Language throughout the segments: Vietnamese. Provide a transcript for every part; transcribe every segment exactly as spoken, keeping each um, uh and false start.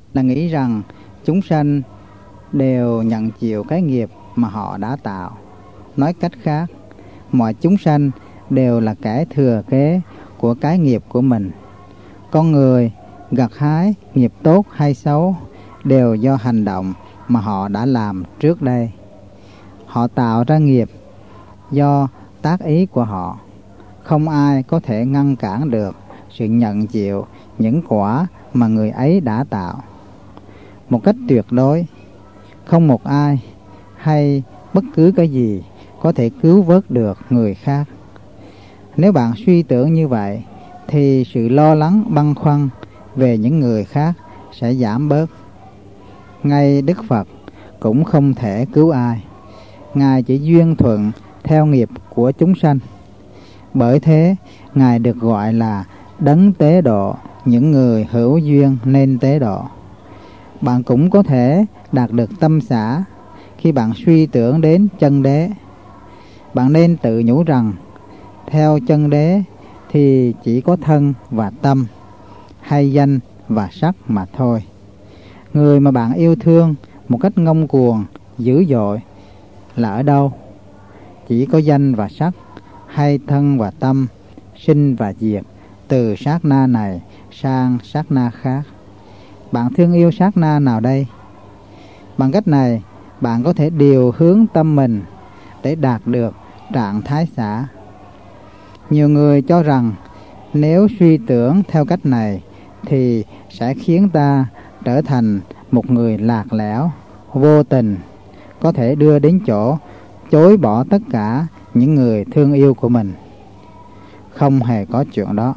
là nghĩ rằng chúng sanh đều nhận chịu cái nghiệp mà họ đã tạo. Nói cách khác, mọi chúng sanh đều là kẻ thừa kế của cái nghiệp của mình. Con người gặt hái nghiệp tốt hay xấu đều do hành động mà họ đã làm trước đây. Họ tạo ra nghiệp do tác ý của họ. Không ai có thể ngăn cản được sự nhận chịu những quả mà người ấy đã tạo. Một cách tuyệt đối, không một ai hay bất cứ cái gì có thể cứu vớt được người khác. Nếu bạn suy tưởng như vậy, thì sự lo lắng băn khoăn về những người khác sẽ giảm bớt. Ngay Đức Phật cũng không thể cứu ai. Ngài chỉ duyên thuận theo nghiệp của chúng sanh. Bởi thế, Ngài được gọi là đấng tế độ những người hữu duyên nên tế độ. Bạn cũng có thể đạt được tâm xả khi bạn suy tưởng đến chân đế. Bạn nên tự nhủ rằng, theo chân đế thì chỉ có thân và tâm, hay danh và sắc mà thôi. Người mà bạn yêu thương một cách ngông cuồng, dữ dội là ở đâu? Chỉ có danh và sắc, hay thân và tâm, sinh và diệt, từ sát na này sang sát na khác. Bạn thương yêu sát na nào đây? Bằng cách này, bạn có thể điều hướng tâm mình để đạt được trạng thái xả. Nhiều người cho rằng nếu suy tưởng theo cách này thì sẽ khiến ta trở thành một người lạc lẽo, vô tình, có thể đưa đến chỗ chối bỏ tất cả những người thương yêu của mình. Không hề có chuyện đó.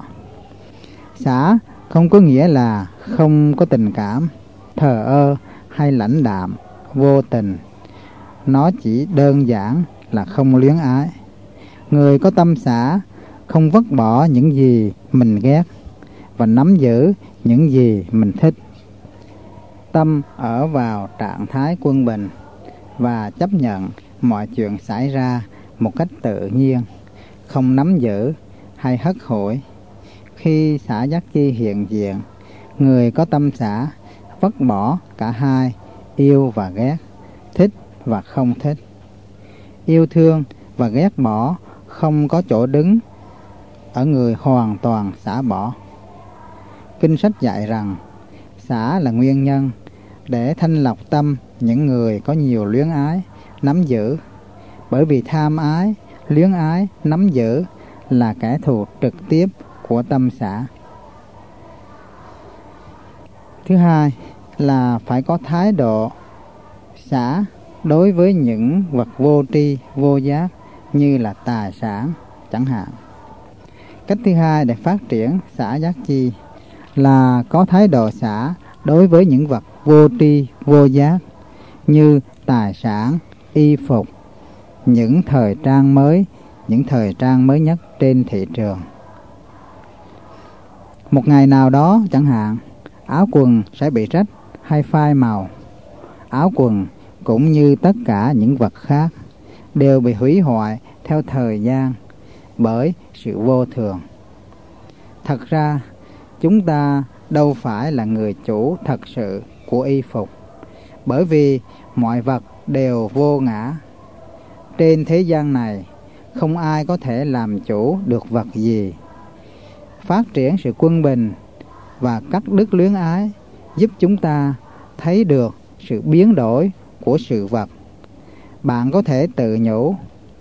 Xả không có nghĩa là không có tình cảm, thờ ơ hay lãnh đạm, vô tình. Nó chỉ đơn giản là không luyến ái. Người có tâm xả không vứt bỏ những gì mình ghét và nắm giữ những gì mình thích. Tâm ở vào trạng thái quân bình và chấp nhận mọi chuyện xảy ra một cách tự nhiên, không nắm giữ hay hất hủi. Khi xả giác chi hiện diện, người có tâm xả vứt bỏ cả hai, yêu và ghét, thích và không thích. Yêu thương và ghét bỏ không có chỗ đứng ở người hoàn toàn xả bỏ. Kinh sách dạy rằng xả là nguyên nhân để thanh lọc tâm những người có nhiều luyến ái, nắm giữ. Bởi vì tham ái, luyến ái, nắm giữ là kẻ thù trực tiếp của tâm xả. Thứ hai là phải có thái độ xả đối với những vật vô tri, vô giác như là tài sản chẳng hạn. Cách thứ hai để phát triển xả giác chi là có thái độ xả đối với những vật vô tri, vô giác như tài sản, y phục, những thời trang mới, những thời trang mới nhất trên thị trường. Một ngày nào đó chẳng hạn, áo quần sẽ bị rách hay phai màu. Áo quần cũng như tất cả những vật khác đều bị hủy hoại theo thời gian bởi sự vô thường. Thật ra, chúng ta đâu phải là người chủ thật sự của y phục, bởi vì mọi vật đều vô ngã. Trên thế gian này, không ai có thể làm chủ được vật gì. Phát triển sự quân bình và cắt đứt luyến ái giúp chúng ta thấy được sự biến đổi của sự vật. Bạn có thể tự nhủ,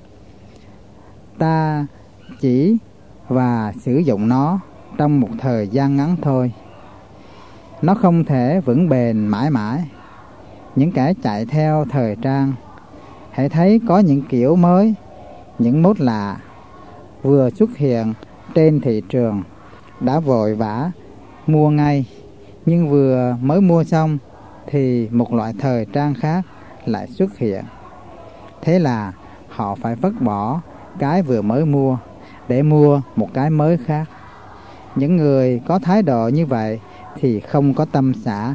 ta chỉ và sử dụng nó trong một thời gian ngắn thôi. Nó không thể vững bền mãi mãi. Những kẻ chạy theo thời trang hãy thấy có những kiểu mới, những mốt lạ vừa xuất hiện trên thị trường đã vội vã mua ngay, nhưng vừa mới mua xong thì một loại thời trang khác lại xuất hiện. Thế là họ phải vứt bỏ cái vừa mới mua để mua một cái mới khác. Những người có thái độ như vậy thì không có tâm xả.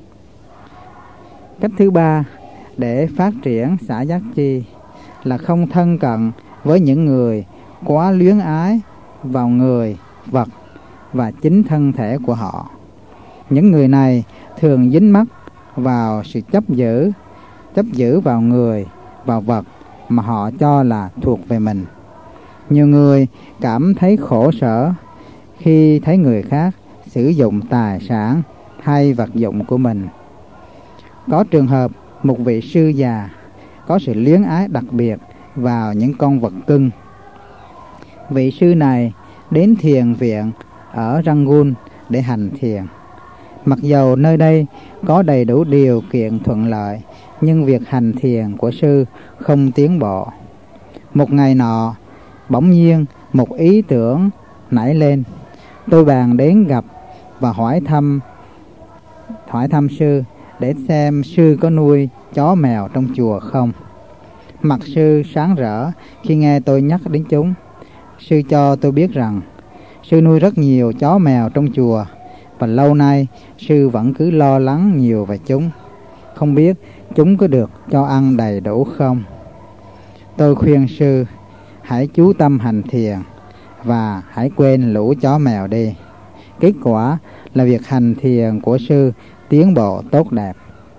Cách thứ ba để phát triển xả giác chi là không thân cận với những người quá luyến ái vào người, vật và chính thân thể của họ. Những người này thường dính mắc vào sự chấp giữ, chấp giữ vào người, vào vật mà họ cho là thuộc về mình. Nhiều người cảm thấy khổ sở khi thấy người khác sử dụng tài sản hay vật dụng của mình. Có trường hợp một vị sư già có sự luyến ái đặc biệt vào những con vật cưng. Vị sư này đến thiền viện ở Rangoon để hành thiền. Mặc dầu nơi đây có đầy đủ điều kiện thuận lợi, nhưng việc hành thiền của sư không tiến bộ. Một ngày nọ, bỗng nhiên một ý tưởng nảy lên. Tôi bèn đến gặp và hỏi thăm hỏi thăm sư để xem sư có nuôi chó mèo trong chùa không. Mặt sư sáng rỡ khi nghe tôi nhắc đến chúng. Sư cho tôi biết rằng sư nuôi rất nhiều chó mèo trong chùa, và lâu nay sư vẫn cứ lo lắng nhiều về chúng, không biết chúng có được cho ăn đầy đủ không. Tôi khuyên sư hãy chú tâm hành thiền và hãy quên lũ chó mèo đi. Kết quả là việc hành thiền của sư tiến bộ tốt đẹp.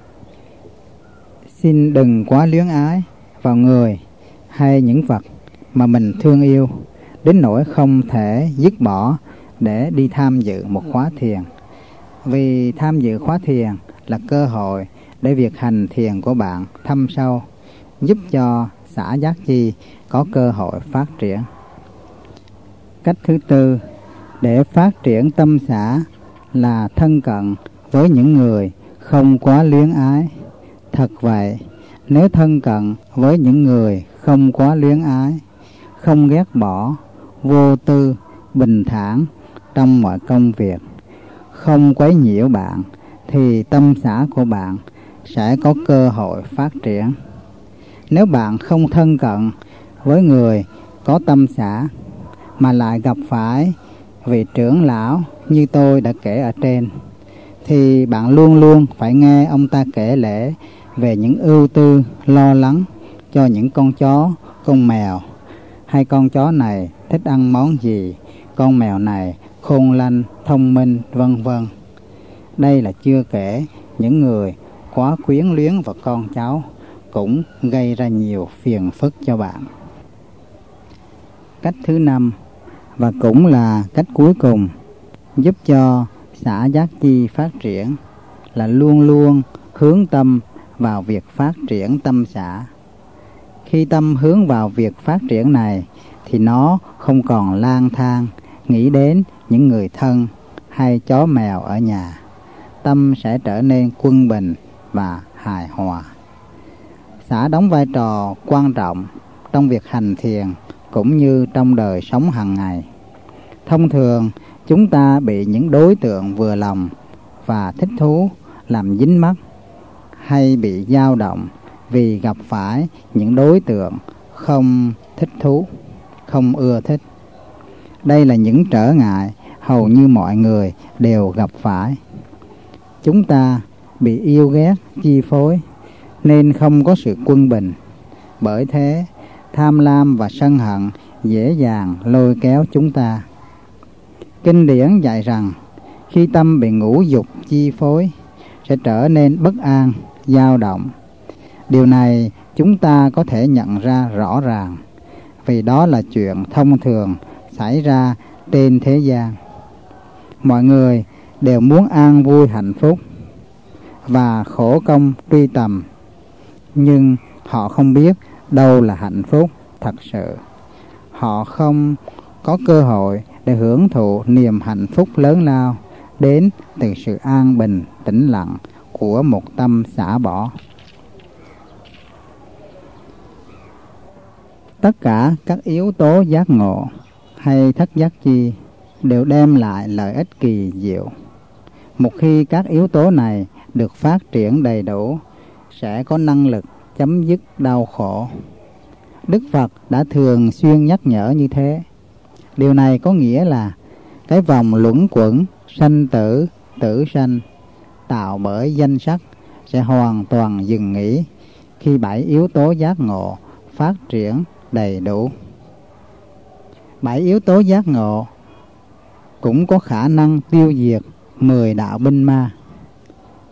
Xin đừng quá luyến ái vào người hay những vật mà mình thương yêu đến nỗi không thể dứt bỏ để đi tham dự một khóa thiền. Vì tham dự khóa thiền là cơ hội để việc hành thiền của bạn thâm sâu, giúp cho xả giác chi có cơ hội phát triển. Cách thứ tư để phát triển tâm xả là thân cận với những người không quá luyến ái. Thật vậy, nếu thân cận với những người không quá luyến ái, không ghét bỏ, vô tư, bình thản trong mọi công việc, không quấy nhiễu bạn, thì tâm xả của bạn sẽ có cơ hội phát triển. Nếu bạn không thân cận với người có tâm xả, mà lại gặp phải vị trưởng lão như tôi đã kể ở trên, thì bạn luôn luôn phải nghe ông ta kể lể về những ưu tư, lo lắng cho những con chó, con mèo, hay con chó này thích ăn món gì, con mèo này khôn lanh, thông minh, vân vân. Đây là chưa kể những người quá quyến luyến vào con cháu cũng gây ra nhiều phiền phức cho bạn. Cách thứ năm, và cũng là cách cuối cùng giúp cho xả giác chi phát triển, là luôn luôn hướng tâm vào việc phát triển tâm xả. Khi tâm hướng vào việc phát triển này thì nó không còn lang thang nghĩ đến những người thân hay chó mèo ở nhà. Tâm sẽ trở nên quân bình và hài hòa. Xả đóng vai trò quan trọng trong việc hành thiền cũng như trong đời sống hàng ngày. Thông thường chúng ta bị những đối tượng vừa lòng và thích thú làm dính mắc, hay bị dao động vì gặp phải những đối tượng không thích thú, không ưa thích. Đây là những trở ngại hầu như mọi người đều gặp phải. Chúng ta bị yêu ghét chi phối nên không có sự quân bình. Bởi thế, tham lam và sân hận dễ dàng lôi kéo chúng ta. Kinh điển dạy rằng khi tâm bị ngũ dục chi phối sẽ trở nên bất an, dao động. Điều này chúng ta có thể nhận ra rõ ràng, vì đó là chuyện thông thường xảy ra trên thế gian. Mọi người đều muốn an vui hạnh phúc và khổ công truy tầm, nhưng họ không biết đâu là hạnh phúc thật sự. Họ không có cơ hội để hưởng thụ niềm hạnh phúc lớn lao đến từ sự an bình, tĩnh lặng của một tâm xả bỏ. Tất cả các yếu tố giác ngộ hay thất giác chi đều đem lại lợi ích kỳ diệu. Một khi các yếu tố này được phát triển đầy đủ, sẽ có năng lực chấm dứt đau khổ. Đức Phật đã thường xuyên nhắc nhở như thế. Điều này có nghĩa là cái vòng luẩn quẩn sanh tử, tử sanh tạo bởi danh sắc sẽ hoàn toàn dừng nghỉ khi bảy yếu tố giác ngộ phát triển đầy đủ. Bảy yếu tố giác ngộ cũng có khả năng tiêu diệt mười đạo binh ma.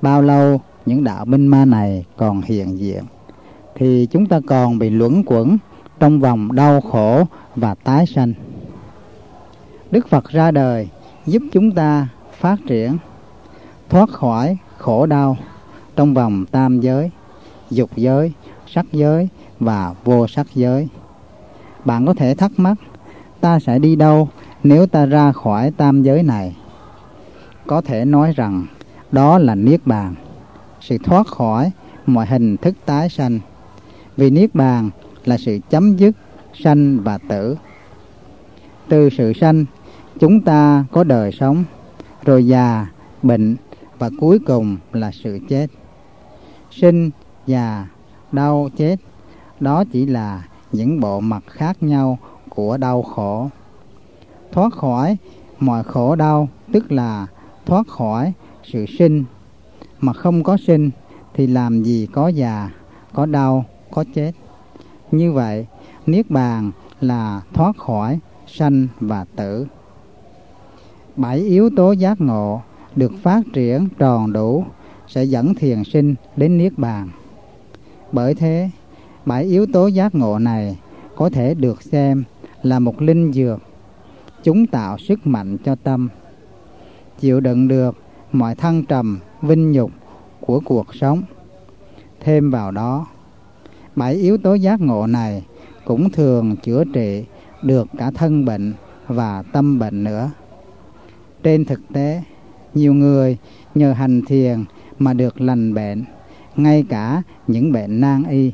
Bao lâu những đạo minh ma này còn hiện diện thì chúng ta còn bị luẩn quẩn trong vòng đau khổ và tái sanh. Đức Phật ra đời giúp chúng ta phát triển, thoát khỏi khổ đau trong vòng tam giới, dục giới, sắc giới và vô sắc giới. Bạn có thể thắc mắc, ta sẽ đi đâu nếu ta ra khỏi tam giới này? Có thể nói rằng đó là Niết Bàn, sự thoát khỏi mọi hình thức tái sanh. Vì Niết Bàn là sự chấm dứt sanh và tử. Từ sự sanh, chúng ta có đời sống, rồi già, bệnh và cuối cùng là sự chết. Sinh, già, đau, chết, đó chỉ là những bộ mặt khác nhau của đau khổ. Thoát khỏi mọi khổ đau tức là thoát khỏi sự sinh. Mà không có sinh thì làm gì có già, có đau, có chết. Như vậy, Niết Bàn là thoát khỏi sanh và tử. Bảy yếu tố giác ngộ được phát triển tròn đủ sẽ dẫn thiền sinh đến Niết Bàn. Bởi thế, bảy yếu tố giác ngộ này có thể được xem là một linh dược. Chúng tạo sức mạnh cho tâm, chịu đựng được mọi thăng trầm, vinh nhục của cuộc sống. Thêm vào đó, bảy yếu tố giác ngộ này cũng thường chữa trị được cả thân bệnh và tâm bệnh nữa. Trên thực tế, nhiều người nhờ hành thiền mà được lành bệnh, ngay cả những bệnh nan y.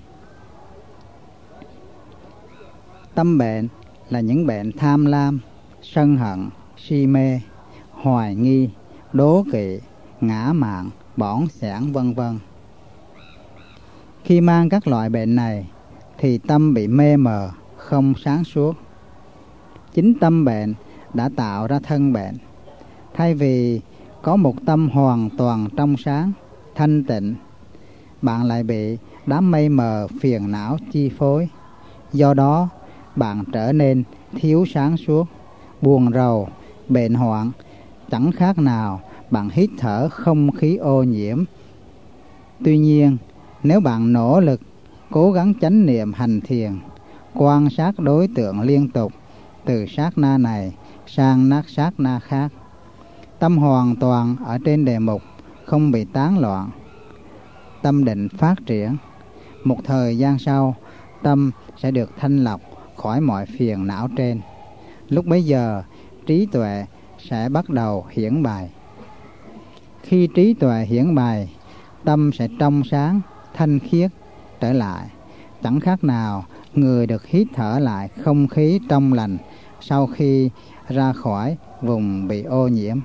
Tâm bệnh là những bệnh tham lam, sân hận, si mê, hoài nghi, đố kỵ, ngã mạn, bỏng sẻn vân vân. Khi mang các loại bệnh này thì tâm bị mê mờ, không sáng suốt. Chính tâm bệnh đã tạo ra thân bệnh. Thay vì có một tâm hoàn toàn trong sáng, thanh tịnh, bạn lại bị đám mây mờ phiền não chi phối. Do đó, bạn trở nên thiếu sáng suốt, buồn rầu, bệnh hoạn, chẳng khác nào bạn hít thở không khí ô nhiễm. Tuy nhiên, nếu bạn nỗ lực, cố gắng chánh niệm hành thiền, quan sát đối tượng liên tục từ sát na này sang nát sát na khác, tâm hoàn toàn ở trên đề mục, không bị tán loạn, tâm định phát triển. Một thời gian sau, tâm sẽ được thanh lọc khỏi mọi phiền não trên. Lúc bấy giờ, trí tuệ sẽ bắt đầu hiển bài. Khi trí tuệ hiển bài, tâm sẽ trong sáng, thanh khiết trở lại, chẳng khác nào người được hít thở lại không khí trong lành sau khi ra khỏi vùng bị ô nhiễm.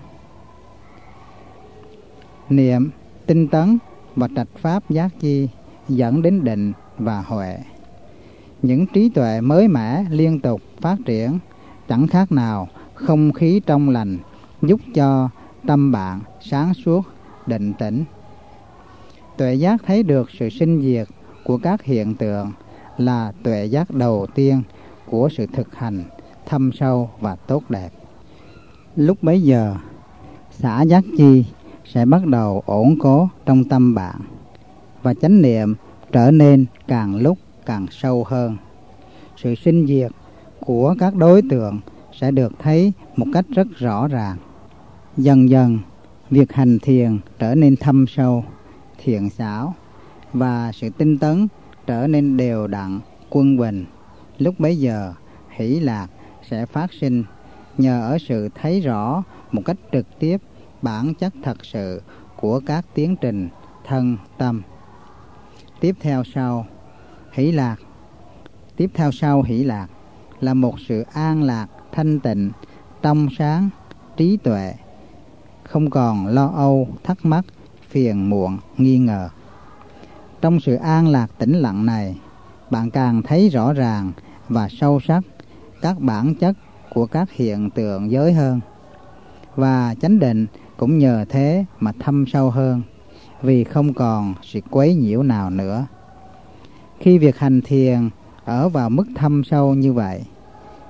Niệm, tinh tấn và trạch pháp giác chi dẫn đến định và huệ. Những trí tuệ mới mẻ liên tục phát triển, chẳng khác nào không khí trong lành, giúp cho tâm bạn sáng suốt, định tĩnh. Tuệ giác thấy được sự sinh diệt của các hiện tượng là tuệ giác đầu tiên của sự thực hành thâm sâu và tốt đẹp. Lúc bấy giờ, xả giác chi sẽ bắt đầu ổn cố trong tâm bạn, và chánh niệm trở nên càng lúc càng sâu hơn. Sự sinh diệt của các đối tượng sẽ được thấy một cách rất rõ ràng. Dần dần, việc hành thiền trở nên thâm sâu, thiện xảo, và sự tinh tấn trở nên đều đặn, quân bình. Lúc bấy giờ, hỷ lạc sẽ phát sinh nhờ ở sự thấy rõ một cách trực tiếp bản chất thật sự của các tiến trình thân tâm. Tiếp theo sau hỷ lạc, tiếp theo sau hỷ lạc là một sự an lạc, thanh tịnh, trong sáng, trí tuệ, không còn lo âu, thắc mắc, phiền muộn, nghi ngờ. Trong sự an lạc tĩnh lặng này, bạn càng thấy rõ ràng và sâu sắc các bản chất của các hiện tượng giới hơn, và chánh định cũng nhờ thế mà thâm sâu hơn, vì không còn sự quấy nhiễu nào nữa. Khi việc hành thiền ở vào mức thâm sâu như vậy,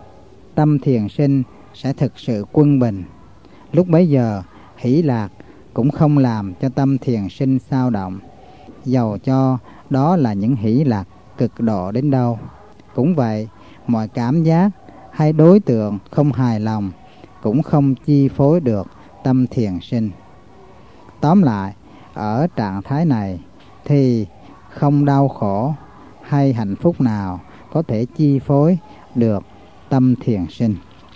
tâm thiền sinh sẽ thực sự quân bình. Lúc bấy giờ, hỷ lạc cũng không làm cho tâm thiền sinh xao động, dầu cho đó là những hỷ lạc cực độ đến đâu. Cũng vậy, mọi cảm giác hay đối tượng không hài lòng cũng không chi phối được tâm thiền sinh. Tóm lại, ở trạng thái này thì không đau khổ hay hạnh phúc nào có thể chi phối được tâm thiền sinh.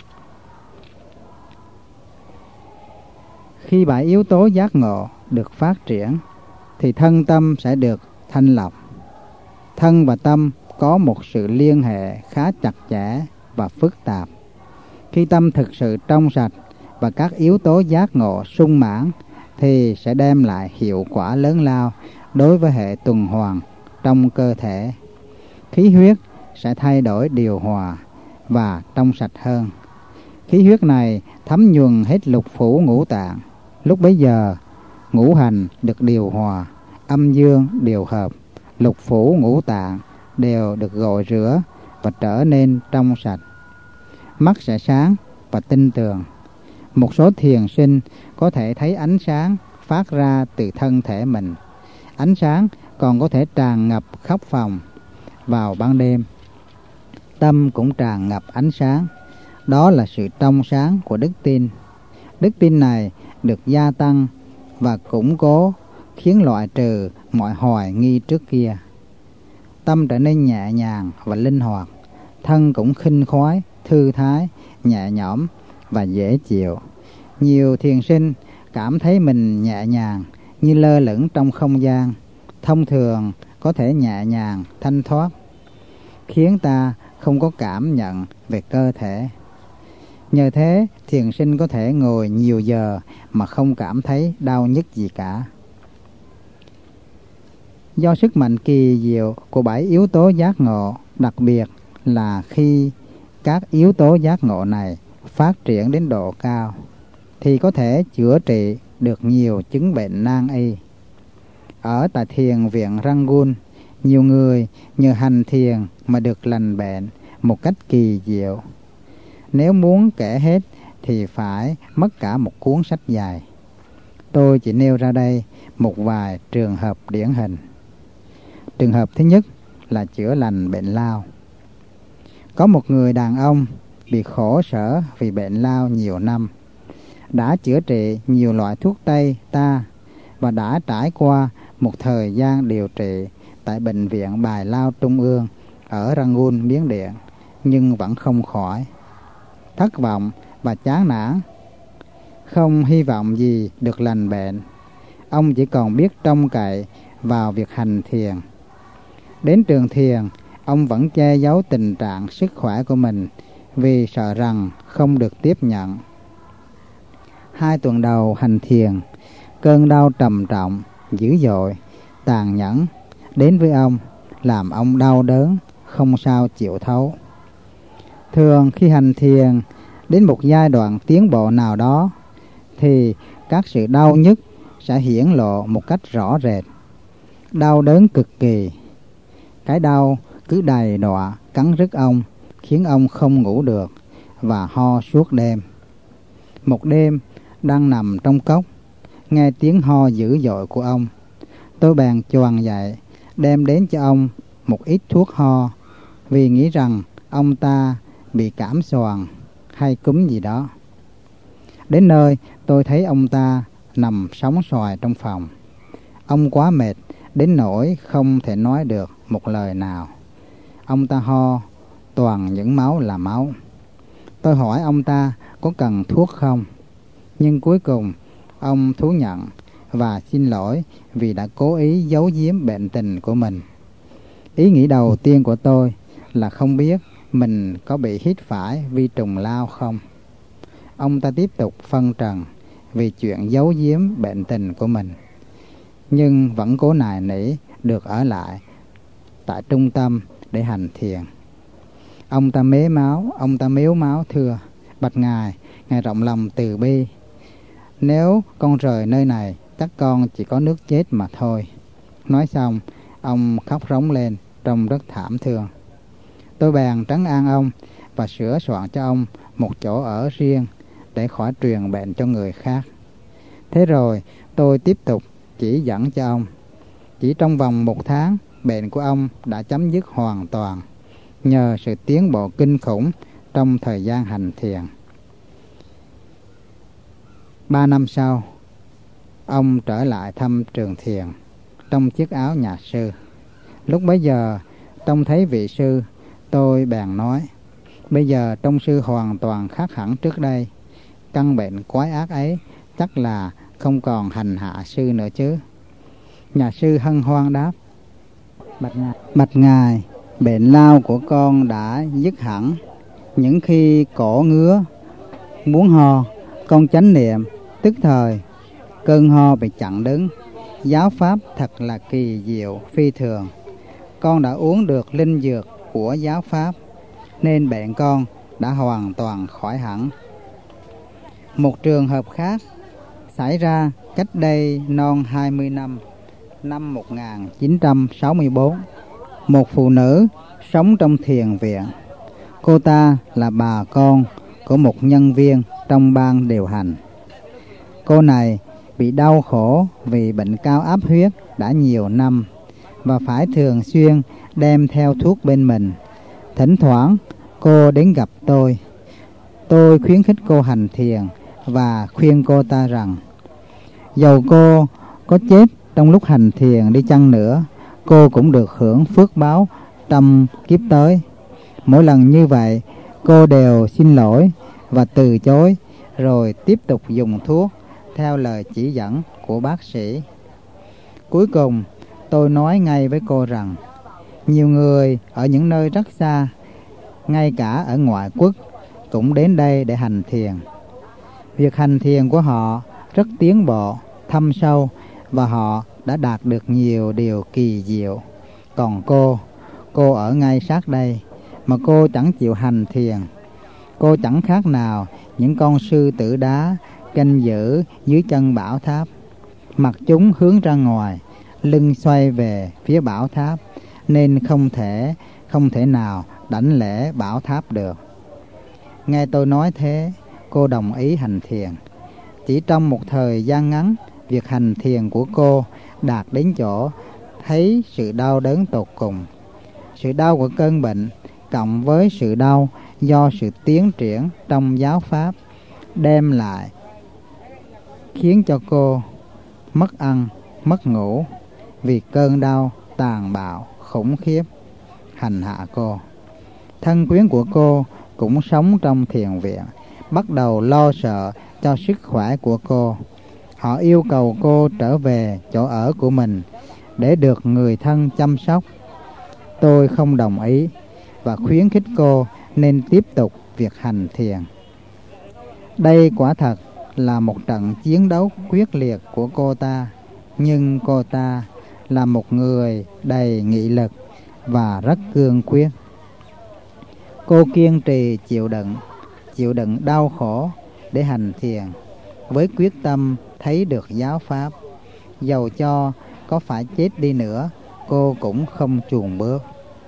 Khi bảy yếu tố giác ngộ được phát triển thì thân tâm sẽ được thanh lọc. Thân và tâm có một sự liên hệ khá chặt chẽ và phức tạp. Khi tâm thực sự trong sạch và các yếu tố giác ngộ sung mãn thì sẽ đem lại hiệu quả lớn lao đối với hệ tuần hoàn trong cơ thể. Khí huyết sẽ thay đổi điều hòa và trong sạch hơn. Khí huyết này thấm nhuần hết lục phủ ngũ tạng. Lúc bấy giờ, ngũ hành được điều hòa, âm dương điều hợp, lục phủ ngũ tạng đều được gội rửa và trở nên trong sạch. Mắt sẽ sáng và tinh tường. Một số thiền sinh có thể thấy ánh sáng phát ra từ thân thể mình. Ánh sáng còn có thể tràn ngập khắp phòng. Vào ban đêm, tâm cũng tràn ngập ánh sáng. Đó là sự trong sáng của đức tin. Đức tin này được gia tăng và củng cố, khiến loại trừ mọi hoài nghi trước kia. Tâm trở nên nhẹ nhàng và linh hoạt. Thân cũng khinh khoái, thư thái, nhẹ nhõm và dễ chịu. Nhiều thiền sinh cảm thấy mình nhẹ nhàng như lơ lửng trong không gian. Thông thường có thể nhẹ nhàng, thanh thoát, khiến ta không có cảm nhận về cơ thể. Nhờ thế, thiền sinh có thể ngồi nhiều giờ mà không cảm thấy đau nhức gì cả. Do sức mạnh kỳ diệu của bảy yếu tố giác ngộ, đặc biệt là khi các yếu tố giác ngộ này phát triển đến độ cao, thì có thể chữa trị được nhiều chứng bệnh nan y. Ở tại thiền viện Rangoon, nhiều người nhờ hành thiền mà được lành bệnh một cách kỳ diệu. Nếu muốn kể hết thì phải mất cả một cuốn sách dài. Tôi chỉ nêu ra đây một vài trường hợp điển hình. Trường hợp thứ nhất là chữa lành bệnh lao. Có một người đàn ông bị khổ sở vì bệnh lao nhiều năm, đã chữa trị nhiều loại thuốc Tây ta và đã trải qua một thời gian điều trị tại Bệnh viện Bài Lao Trung ương ở Rangoon, Miến Điện, nhưng vẫn không khỏi. Thất vọng và chán nản, không hy vọng gì được lành bệnh, ông chỉ còn biết trông cậy vào việc hành thiền. Đến trường thiền, ông vẫn che giấu tình trạng sức khỏe của mình vì sợ rằng không được tiếp nhận. Hai tuần đầu hành thiền, cơn đau trầm trọng, dữ dội, tàn nhẫn đến với ông, làm ông đau đớn, không sao chịu thấu. Thường khi hành thiền đến một giai đoạn tiến bộ nào đó, thì các sự đau nhức sẽ hiển lộ một cách rõ rệt. Đau đớn cực kỳ. Cái đau cứ đầy đọa cắn rứt ông, khiến ông không ngủ được và ho suốt đêm. Một đêm đang nằm trong cốc, nghe tiếng ho dữ dội của ông, tôi bèn choàng dậy đem đến cho ông một ít thuốc ho, vì nghĩ rằng ông ta bị cảm xoàng hay cúm gì đó. Đến nơi tôi thấy ông ta nằm sóng xoài trong phòng. Ông quá mệt đến nỗi không thể nói được một lời nào. Ông ta ho toàn những máu là máu. Tôi hỏi ông ta có cần thuốc không, nhưng cuối cùng ông thú nhận và xin lỗi vì đã cố ý giấu giếm bệnh tình của mình. Ý nghĩ đầu tiên của tôi là không biết mình có bị hít phải vi trùng lao không. Ông ta tiếp tục phân trần vì chuyện giấu giếm bệnh tình của mình, nhưng vẫn cố nài nỉ được ở lại tại trung tâm để hành thiền. Ông ta mế máu, ông ta mếu máu thưa: bạch Ngài, Ngài rộng lòng từ bi. Nếu con rời nơi này, chắc con chỉ có nước chết mà thôi. Nói xong, ông khóc rống lên, trông rất thảm thương. Tôi bèn trấn an ông và sửa soạn cho ông một chỗ ở riêng để khỏi truyền bệnh cho người khác. Thế rồi tôi tiếp tục chỉ dẫn cho ông. Chỉ trong vòng một tháng, bệnh của ông đã chấm dứt hoàn toàn nhờ sự tiến bộ kinh khủng trong thời gian hành thiền. Ba năm sau, ông trở lại thăm trường thiền trong chiếc áo nhà sư. Lúc bấy giờ trông thấy vị sư, tôi bèn nói: bây giờ trông sư hoàn toàn khác hẳn trước đây. Căn bệnh quái ác ấy chắc là không còn hành hạ sư nữa chứ? Nhà sư hân hoan đáp: Bạch ngài, Bạch ngài, bệnh lao của con đã dứt hẳn. Những khi cổ ngứa, muốn ho, con chánh niệm, tức thời cơn ho bị chặn đứng. Giáo pháp thật là kỳ diệu phi thường. Con đã uống được linh dược của giáo pháp, nên bệnh con đã hoàn toàn khỏi hẳn. Một trường hợp khác xảy ra cách đây non hai mươi năm, năm một nghìn chín trăm sáu mươi tư. Một phụ nữ sống trong thiền viện. Cô ta là bà con của một nhân viên trong ban điều hành. Cô này bị đau khổ vì bệnh cao áp huyết đã nhiều năm và phải thường xuyên đem theo thuốc bên mình. Thỉnh thoảng cô đến gặp tôi. Tôi khuyến khích cô hành thiền và khuyên cô ta rằng dầu cô có chết trong lúc hành thiền đi chăng nữa, cô cũng được hưởng phước báo trong kiếp tới. Mỗi lần như vậy, cô đều xin lỗi và từ chối, rồi tiếp tục dùng thuốc theo lời chỉ dẫn của bác sĩ. Cuối cùng, tôi nói ngay với cô rằng nhiều người ở những nơi rất xa, ngay cả ở ngoại quốc, cũng đến đây để hành thiền. Việc hành thiền của họ rất tiến bộ, thâm sâu và họ đã đạt được nhiều điều kỳ diệu. Còn cô, cô ở ngay sát đây mà cô chẳng chịu hành thiền. Cô chẳng khác nào những con sư tử đá canh giữ dưới chân bảo tháp. Mặt chúng hướng ra ngoài, lưng xoay về phía bảo tháp, nên không thể không thể nào đảnh lễ bảo tháp được. Nghe tôi nói thế, cô đồng ý hành thiền. Chỉ trong một thời gian ngắn, việc hành thiền của cô đạt đến chỗ thấy sự đau đớn tột cùng. Sự đau của cơn bệnh cộng với sự đau do sự tiến triển trong giáo pháp đem lại khiến cho cô mất ăn, mất ngủ vì cơn đau tàn bạo khủng khiếp hành hạ cô. Thân quyến của cô cũng sống trong thiền viện, bắt đầu lo sợ cho sức khỏe của cô. Họ yêu cầu cô trở về chỗ ở của mình để được người thân chăm sóc. Tôi không đồng ý và khuyến khích cô nên tiếp tục việc hành thiền. Đây quả thật là một trận chiến đấu quyết liệt của cô ta, nhưng cô ta là một người đầy nghị lực và rất cương quyết. Cô kiên trì chịu đựng, chịu đựng đau khổ để hành thiền với quyết tâm thấy được giáo pháp. Dầu cho có phải chết đi nữa, cô cũng không chùn bước.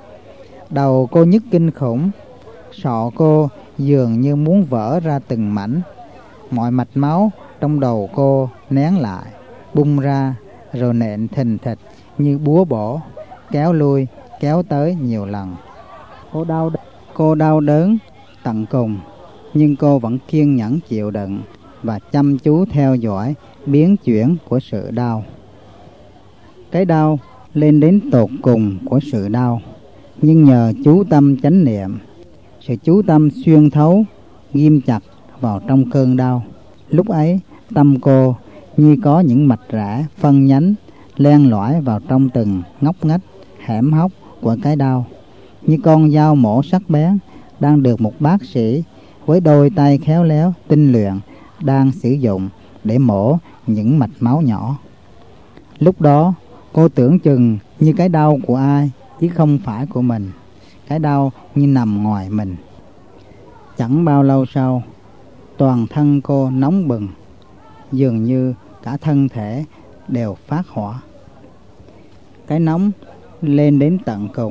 Đầu cô nhức kinh khủng, sọ cô dường như muốn vỡ ra từng mảnh. Mọi mạch máu trong đầu cô nén lại, bung ra rồi nện thình thịch như búa bổ, kéo lui, kéo tới nhiều lần. Cô đau, cô đau đớn tận cùng, nhưng cô vẫn kiên nhẫn chịu đựng và chăm chú theo dõi biến chuyển của sự đau. Cái đau lên đến tột cùng của sự đau, nhưng nhờ chú tâm chánh niệm, sự chú tâm xuyên thấu, ghim chặt vào trong cơn đau. Lúc ấy, tâm cô như có những mạch rẽ phân nhánh len lỏi vào trong từng ngóc ngách, hẻm hốc của cái đau, như con dao mổ sắc bén đang được một bác sĩ với đôi tay khéo léo, tinh luyện đang sử dụng để mổ những mạch máu nhỏ. Lúc đó, cô tưởng chừng như cái đau của ai chứ không phải của mình. Cái đau như nằm ngoài mình. Chẳng bao lâu sau, toàn thân cô nóng bừng, dường như cả thân thể đều phát hỏa. Cái nóng lên đến tận cùng,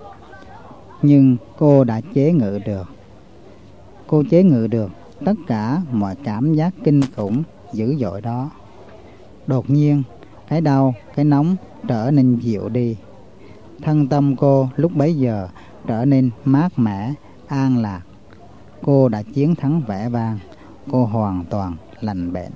nhưng cô đã chế ngự được. Cô chế ngự được tất cả mọi cảm giác kinh khủng dữ dội đó. Đột nhiên, cái đau, cái nóng trở nên dịu đi. Thân tâm cô lúc bấy giờ trở nên mát mẻ, an lạc. Cô đã chiến thắng vẻ vang, cô hoàn toàn lành bệnh.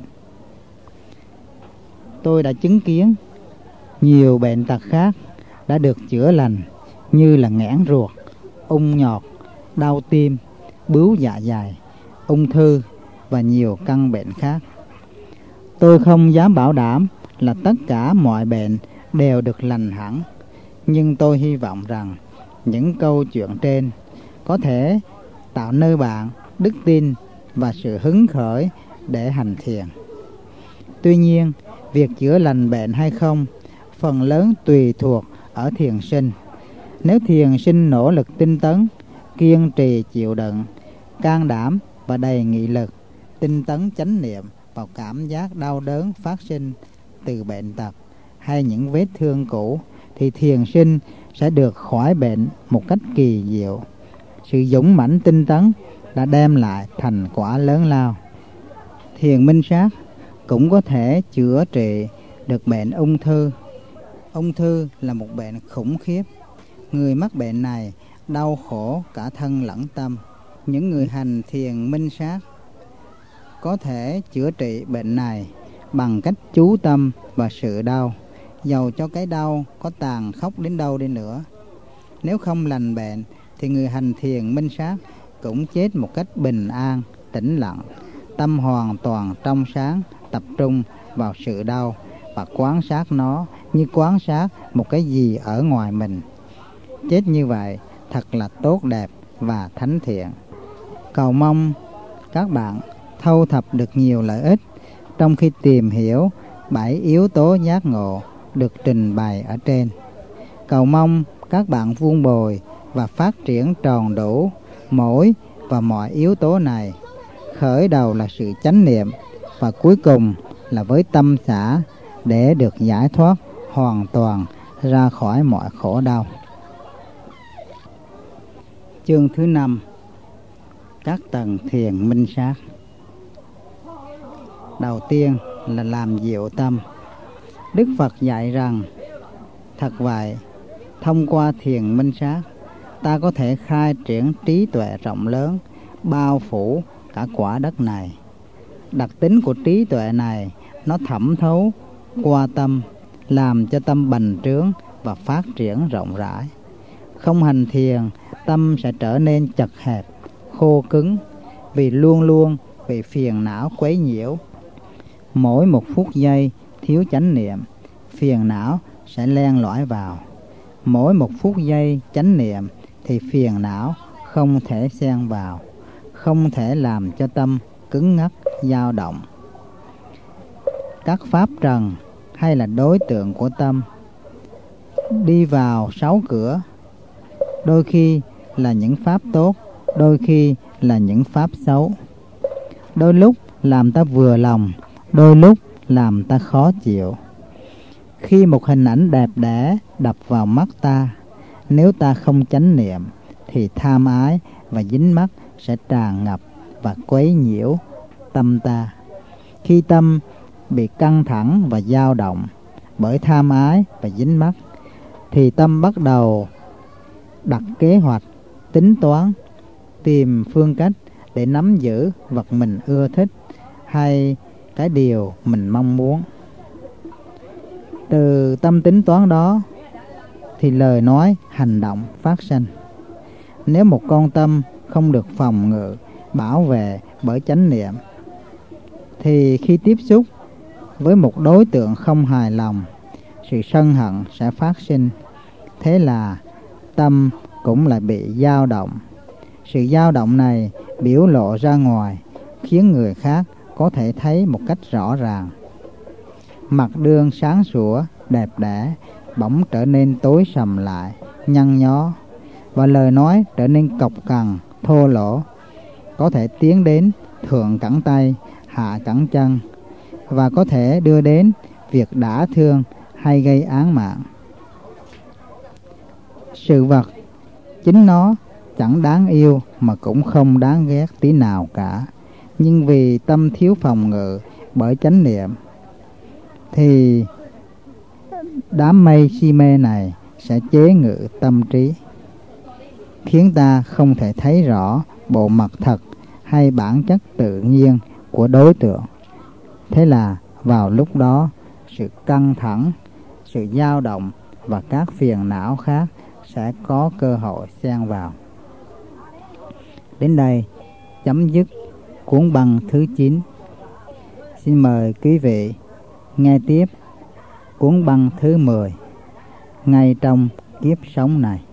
Tôi đã chứng kiến nhiều bệnh tật khác đã được chữa lành, như là nghẽn ruột, ung nhọt, đau tim, bướu dạ dày, ung thư và nhiều căn bệnh khác. Tôi không dám bảo đảm là tất cả mọi bệnh đều được lành hẳn, nhưng tôi hy vọng rằng những câu chuyện trên có thể tạo nơi bạn đức tin và sự hứng khởi để hành thiền. Tuy nhiên, việc chữa lành bệnh hay không phần lớn tùy thuộc ở thiền sinh. Nếu thiền sinh nỗ lực tinh tấn, kiên trì chịu đựng, can đảm và đầy nghị lực, tinh tấn chánh niệm vào cảm giác đau đớn phát sinh từ bệnh tật hay những vết thương cũ, thì thiền sinh sẽ được khỏi bệnh một cách kỳ diệu. Sự dũng mãnh tinh tấn đã đem lại thành quả lớn lao. Thiền minh sát cũng có thể chữa trị được bệnh ung thư. Ung thư là một bệnh khủng khiếp. Người mắc bệnh này đau khổ cả thân lẫn tâm. Những người hành thiền minh sát có thể chữa trị bệnh này bằng cách chú tâm và sự đau, dầu cho cái đau có tàn khốc đến đâu đi nữa. Nếu không lành bệnh thì người hành thiền minh sát cũng chết một cách bình an, tĩnh lặng, tâm hoàn toàn trong sáng, tập trung vào sự đau và quan sát nó như quan sát một cái gì ở ngoài mình. Chết như vậy thật là tốt đẹp và thánh thiện. Cầu mong các bạn thâu thập được nhiều lợi ích trong khi tìm hiểu bảy yếu tố giác ngộ được trình bày ở trên. Cầu mong các bạn vun bồi và phát triển tròn đủ mỗi và mọi yếu tố này. Khởi đầu là sự chánh niệm và cuối cùng là với tâm xả để được giải thoát hoàn toàn ra khỏi mọi khổ đau. Chương thứ năm: các tầng thiền minh sát. Đầu tiên là làm dịu tâm. Đức Phật dạy rằng, thật vậy, thông qua thiền minh sát, ta có thể khai triển trí tuệ rộng lớn, bao phủ cả quả đất này. Đặc tính của trí tuệ này, nó thẩm thấu qua tâm, làm cho tâm bành trướng và phát triển rộng rãi. Không hành thiền, tâm sẽ trở nên chật hẹp, khô cứng, vì luôn luôn bị phiền não quấy nhiễu. Mỗi một phút giây thiếu chánh niệm, phiền não sẽ len lỏi vào. Mỗi một phút giây chánh niệm thì phiền não không thể xen vào, không thể làm cho tâm cứng ngắc, dao động. Các pháp trần hay là đối tượng của tâm đi vào sáu cửa, đôi khi là những pháp tốt, đôi khi là những pháp xấu. Đôi lúc làm ta vừa lòng, đôi lúc làm ta khó chịu. Khi một hình ảnh đẹp đẽ đập vào mắt ta, nếu ta không chánh niệm thì tham ái và dính mắc sẽ tràn ngập và quấy nhiễu tâm ta. Khi tâm bị căng thẳng và dao động bởi tham ái và dính mắc, thì tâm bắt đầu đặt kế hoạch, tính toán, tìm phương cách để nắm giữ vật mình ưa thích hay cái điều mình mong muốn. Từ tâm tính toán đó thì lời nói, hành động phát sinh. Nếu một con tâm không được phòng ngự, bảo vệ bởi chánh niệm, thì khi tiếp xúc với một đối tượng không hài lòng, sự sân hận sẽ phát sinh. Thế là tâm cũng lại bị dao động. Sự dao động này biểu lộ ra ngoài, khiến người khác có thể thấy một cách rõ ràng. Mặt đường sáng sủa, đẹp đẽ bỗng trở nên tối sầm lại, nhăn nhó, và lời nói trở nên cộc cằn, thô lỗ, có thể tiến đến thượng cẳng tay, hạ cẳng chân, và có thể đưa đến việc đả thương hay gây án mạng. Sự vật chính nó chẳng đáng yêu mà cũng không đáng ghét tí nào cả, nhưng vì tâm thiếu phòng ngự bởi chánh niệm thì đám mây si mê này sẽ chế ngự tâm trí, khiến ta không thể thấy rõ bộ mặt thật hay bản chất tự nhiên của đối tượng. Thế là vào lúc đó, sự căng thẳng, sự dao động và các phiền não khác sẽ có cơ hội xen vào. Đến đây chấm dứt cuốn băng thứ chín. Xin mời quý vị nghe tiếp cuốn băng thứ mười, ngay trong kiếp sống này.